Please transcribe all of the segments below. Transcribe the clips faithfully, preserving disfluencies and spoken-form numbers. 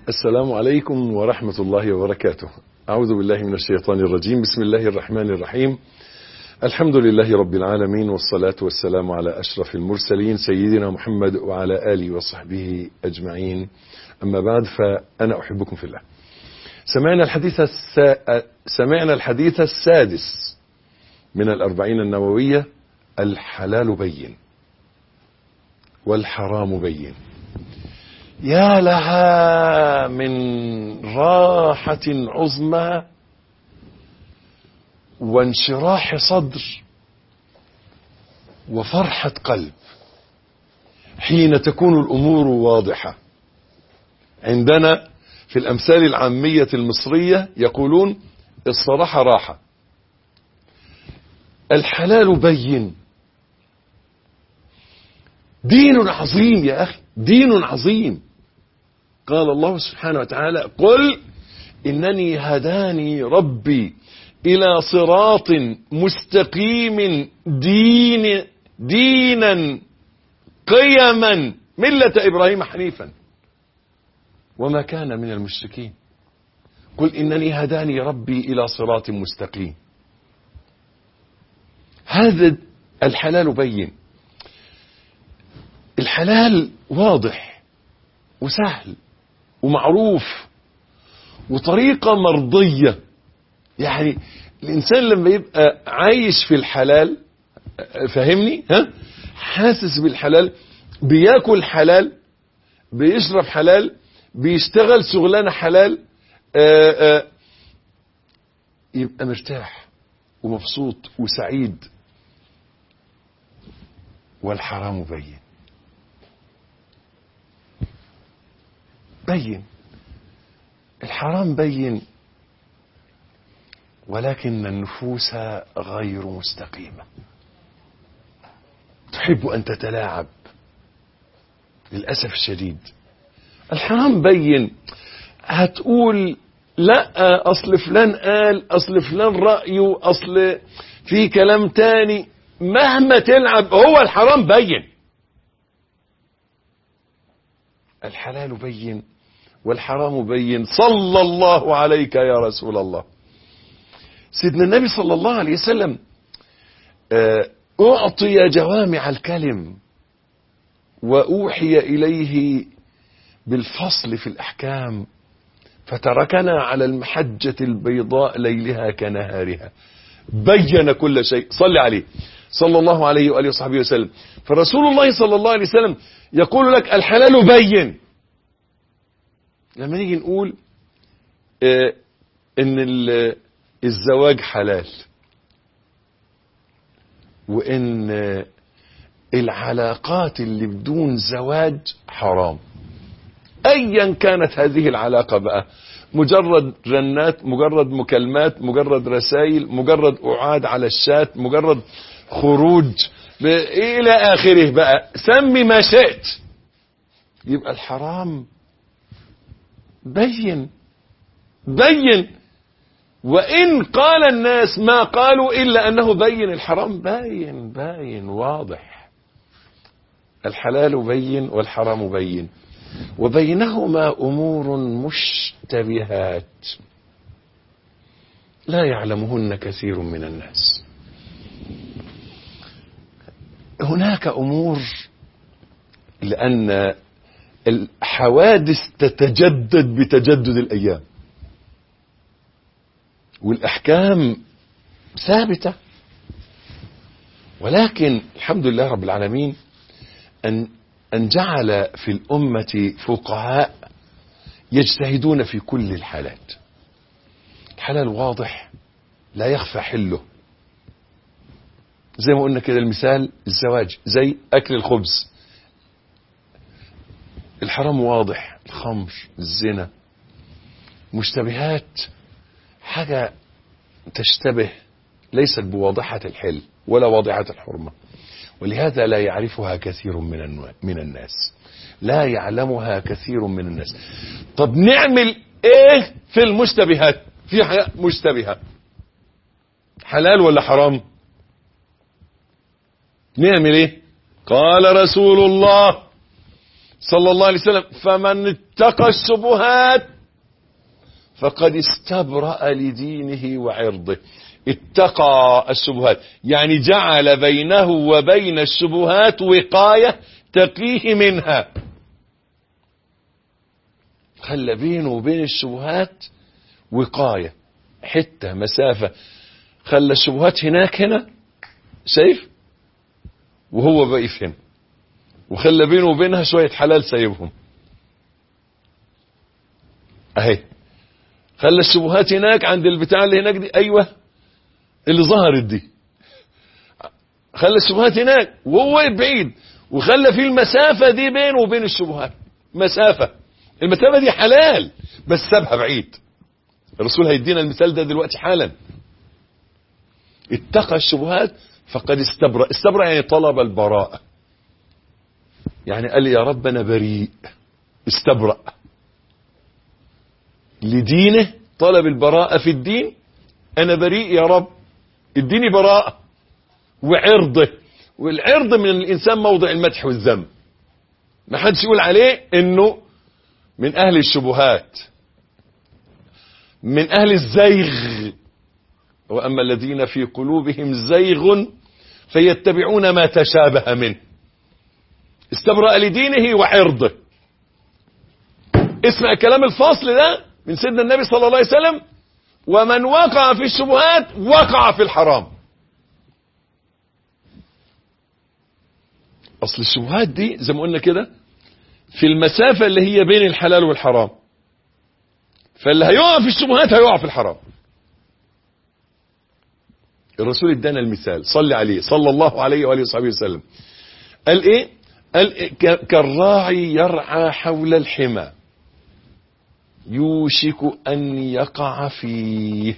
السلام عليكم ورحمة الله وبركاته. أعوذ بالله من الشيطان الرجيم. بسم الله الرحمن الرحيم. الحمد لله رب العالمين، والصلاة والسلام على أشرف المرسلين سيدنا محمد وعلى آله وصحبه أجمعين. أما بعد، فأنا أحبكم في الله. سمعنا الحديث السا... سمعنا الحديث السادس من الأربعين النووية: الحلال بين والحرام بين. يا لها من راحة عظمى وانشراح صدر وفرحة قلب حين تكون الأمور واضحة. عندنا في الأمثال العامية المصرية يقولون: الصراحة راحة. الحلال بين. دين عظيم يا أخي، دين عظيم. قال الله سبحانه وتعالى: قل إنني هداني ربي إلى صراط مستقيم دين دينا قيما ملة إبراهيم حنيفا وما كان من المشركين. قل إنني هداني ربي إلى صراط مستقيم. هذا الحلال بين. الحلال واضح وسهل ومعروف وطريقة مرضية. يعني الإنسان لما يبقى عايش في الحلال، فهمني، ها، حاسس بالحلال، بياكل حلال، بيشرب حلال، بيشتغل شغلانة حلال، آآ آآ يبقى مرتاح ومبسوط وسعيد. والحرام بين. بين. الحرام بين، ولكن النفوس غير مستقيمة، تحب أن تتلاعب للأسف الشديد. الحرام بين. هتقول: لا، أصل فلان قال، أصل فلان رأيه، أصل في كلام تاني. مهما تلعب، هو الحرام بين. الحلال بين والحرام بين. صلى الله عليك يا رسول الله. سيدنا النبي صلى الله عليه وسلم أعطي جوامع الكلم، وأوحي إليه بالفصل في الأحكام، فتركنا على المحجة البيضاء ليلها كنهارها. بين كل شيء. صل عليه صلى الله عليه وآله وصحبه وسلم. فرسول الله صلى الله عليه وسلم يقول لك: الحلال بين. لما نيجي نقول اه ان الزواج حلال، وان العلاقات اللي بدون زواج حرام، ايا كانت هذه العلاقة بقى، مجرد رنات، مجرد مكالمات، مجرد رسائل، مجرد قعاد على الشات، مجرد خروج الى اخره، بقى سمي ما شئت، يبقى الحرام بين. بين. وإن قال الناس ما قالوا إلا أنه بين. الحرام باين باين واضح. الحلال بين والحرام بين، وبينهما أمور مشتبهات لا يعلمهن كثير من الناس. هناك أمور، لأن الحوادث تتجدد بتجدد الأيام، والأحكام ثابتة، ولكن الحمد لله رب العالمين أن أن جعل في الأمة فقهاء يجتهدون في كل الحالات. الحلال واضح لا يخفى حله، زي ما قلنا كده، المثال الزواج، زي أكل الخبز. الحرام واضح، الخمر، الزنا. مشتبهات حاجة تشتبه، ليست بواضحة الحل ولا واضحة الحرمة، ولهذا لا يعرفها كثير من من الناس، لا يعلمها كثير من الناس. طب نعمل ايه في المشتبهات؟ في حاجة مشتبهة، حلال ولا حرام؟ نعمل ايه؟ قال رسول الله صلى الله عليه وسلم فمن اتقى الشبهات فقد استبرأ لدينه وعرضه. اتقى الشبهات يعني جعل بينه وبين الشبهات وقاية تقيه منها، خلى بينه وبين الشبهات وقاية، حتة مسافة، خلى الشبهات هناك هنا شايف، وهو واقف هنا، وخلى بينه وبينها شوية حلال سايبهم اهي، خلى الشبهات هناك عند البتاع اللي هناك دي، ايوه اللي ظهرت دي، خلى الشبهات هناك وهو واقف بعيد، وخلى في المسافة دي بينه وبين الشبهات مسافة، المسافة دي حلال بس سابها بعيد. الرسول هيدينا المثال ده دلوقتي حالا. اتقى الشبهات فقد استبرأ. استبرأ يعني طلب البراءة، يعني قال يا رب انا بريء، استبرأ لدينه، طلب البراءة في الدين، انا بريء يا رب اديني براءة. وعرضه، والعرض من الانسان موضع المدح والذم، ما حدش يقول عليه انه من اهل الشبهات، من اهل الزيغ. واما الذين في قلوبهم زيغ فيتبعون ما تشابه منه. استبرأ لدينه وعرضه. اسمع الكلام الفاصل ده من سيدنا النبي صلى الله عليه وسلم: ومن وقع في الشبهات وقع في الحرام. اصل الشبهات دي زي ما قلنا كده في المسافة اللي هي بين الحلال والحرام، فاللي هيقع في الشبهات هيقع في الحرام. الرسول ادانا المثال، صلي عليه صلى الله عليه وآله وصحبه وسلم. قال ايه؟ قال إيه؟ كالراعي يرعى حول الحمى يوشك ان يقع فيه.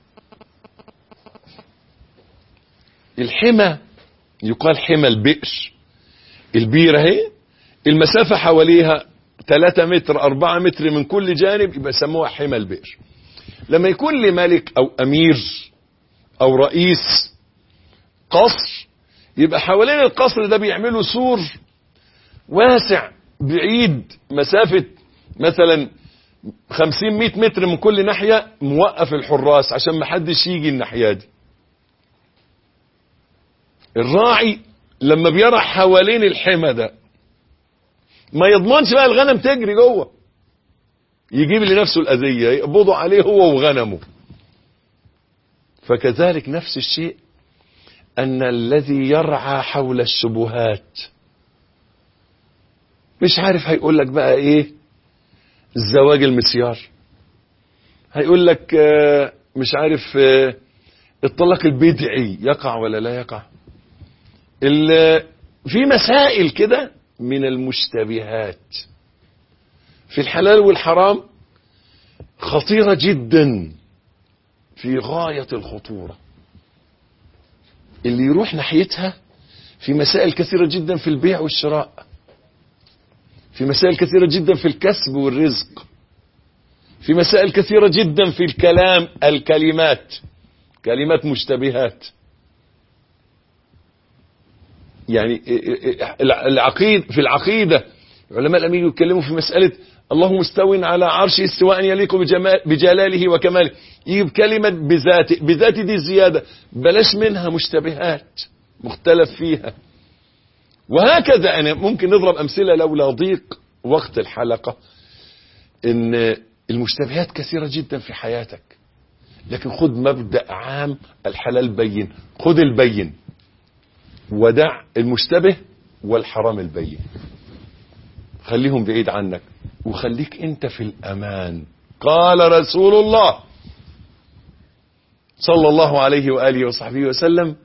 الحمى يقال حمى البئر، البير اهي المسافة حواليها ثلاثة متر أربعة متر من كل جانب، يبقى يسموها حمى البئر. لما يكون لملك او امير او رئيس قصر، يبقى حوالين القصر ده بيعملوا سور واسع بعيد مسافة مثلا خمسين مئة متر من كل ناحية، موقف الحراس عشان ما حدش يجي الناحية دي. الراعي لما بيرى حوالين الحمى ده ما يضمنش بقى الغنم تجري جوه، يجيب لنفسه الأذية، يقبضوا عليه هو وغنمه. فكذلك نفس الشيء أن الذي يرعى حول الشبهات مش عارف، هيقول لك بقى ايه الزواج المسيار، هيقول لك مش عارف الطلاق البدعي يقع ولا لا يقع. في مسائل كده من المشتبهات في الحلال والحرام خطيرة جدا، في غاية الخطورة. اللي يروح ناحيتها في مسائل كثيرة جدا في البيع والشراء، في مسائل كثيرة جدا في الكسب والرزق، في مسائل كثيرة جدا في الكلام، الكلمات كلمات مشتبهات. يعني العقيد في العقيدة علماء الأمين يتكلموا في مسألة الله مستوٍ على عرشه استواء يليق بجلاله وكماله، يجيب كلمة بذاته، بذاته دي زيادة، بلاش منها مشتبهات مختلف فيها. وهكذا أنا ممكن نضرب أمثلة لولا ضيق وقت الحلقة، إن المشتبهات كثيرة جدا في حياتك، لكن خد مبدأ عام: الحلال بين، خد البين ودع المشتبه والحرام البين، خليهم بعيد عنك وخليك انت في الأمان. قال رسول الله صلى الله عليه وآله وصحبه وسلم: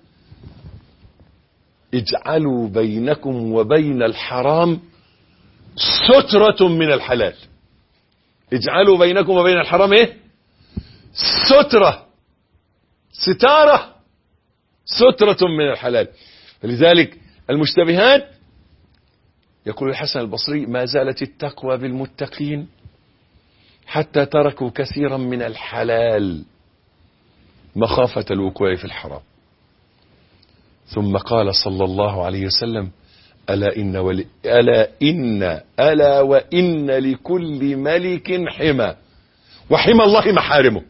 اجعلوا بينكم وبين الحرام سترة من الحلال. اجعلوا بينكم وبين الحرام ايه؟ سترة، ستارة، سترة من الحلال. فلذلك المشتبهات، يقول الحسن البصري: ما زالت التقوى بالمتقين حتى تركوا كثيرا من الحلال مخافة الوقوع في الحرام. ثم قال صلى الله عليه وسلم: ألا إن ولي ألا إن ألا وإن لكل ملك حمى، وحمى الله محارمه.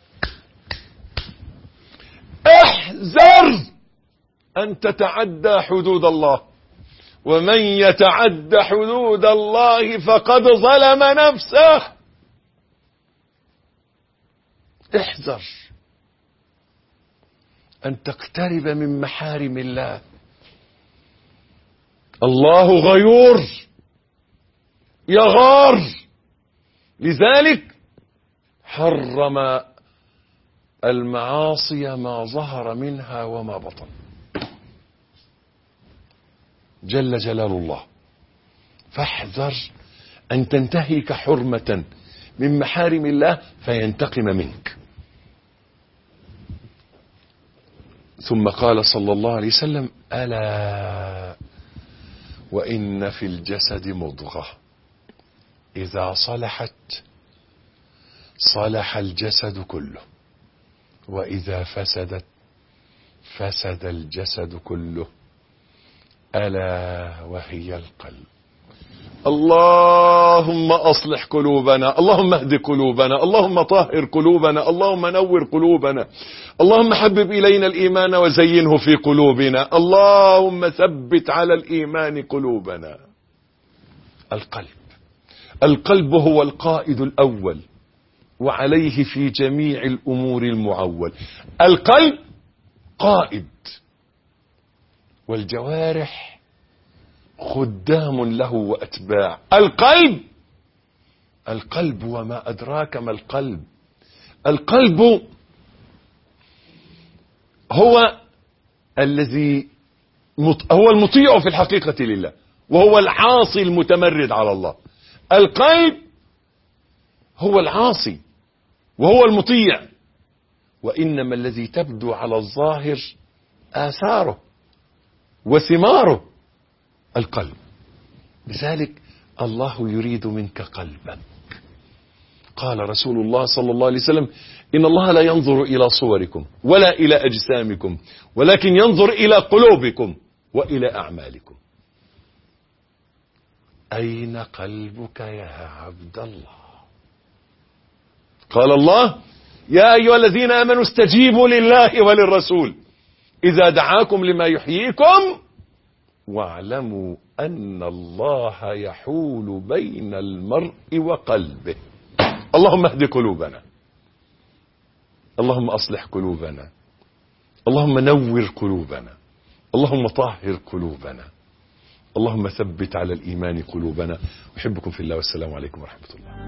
احذر أن تتعدى حدود الله، ومن يتعد حدود الله فقد ظلم نفسه. احذر أن تقترب من محارم الله. الله غيور يغار، لذلك حرم المعاصي ما ظهر منها وما بطن جل جلال الله. فاحذر أن تنتهك حرمة من محارم الله فينتقم منك. ثم قال صلى الله عليه وسلم: ألا وإن في الجسد مضغة إذا صلحت صلح الجسد كله، وإذا فسدت فسد الجسد كله، ألا وهي القلب. اللهم أصلح قلوبنا، اللهم اهد قلوبنا، اللهم طهر قلوبنا، اللهم نور قلوبنا، اللهم حبب إلينا الإيمان وزينه في قلوبنا، اللهم ثبت على الإيمان قلوبنا. القلب القلب هو القائد الأول، وعليه في جميع الأمور المعول. القلب قائد، والجوارح خدام له وأتباع. القلب القلب وما أدراك ما القلب. القلب هو الذي هو المطيع في الحقيقة لله، وهو العاصي المتمرد على الله. القلب هو العاصي وهو المطيع، وإنما الذي تبدو على الظاهر آثاره وثماره القلب. لذلك الله يريد منك قلبك. قال رسول الله صلى الله عليه وسلم: إن الله لا ينظر إلى صوركم ولا إلى أجسامكم، ولكن ينظر إلى قلوبكم وإلى أعمالكم. أين قلبك يا عبد الله؟ قال الله: يا أيها الذين آمنوا استجيبوا لله وللرسول إذا دعاكم لما يحييكم واعلموا أن الله يحول بين المرء وقلبه. اللهم اهد قلوبنا، اللهم أصلح قلوبنا، اللهم نور قلوبنا، اللهم طهر قلوبنا، اللهم ثبت على الإيمان قلوبنا. أحبكم في الله، والسلام عليكم ورحمة الله.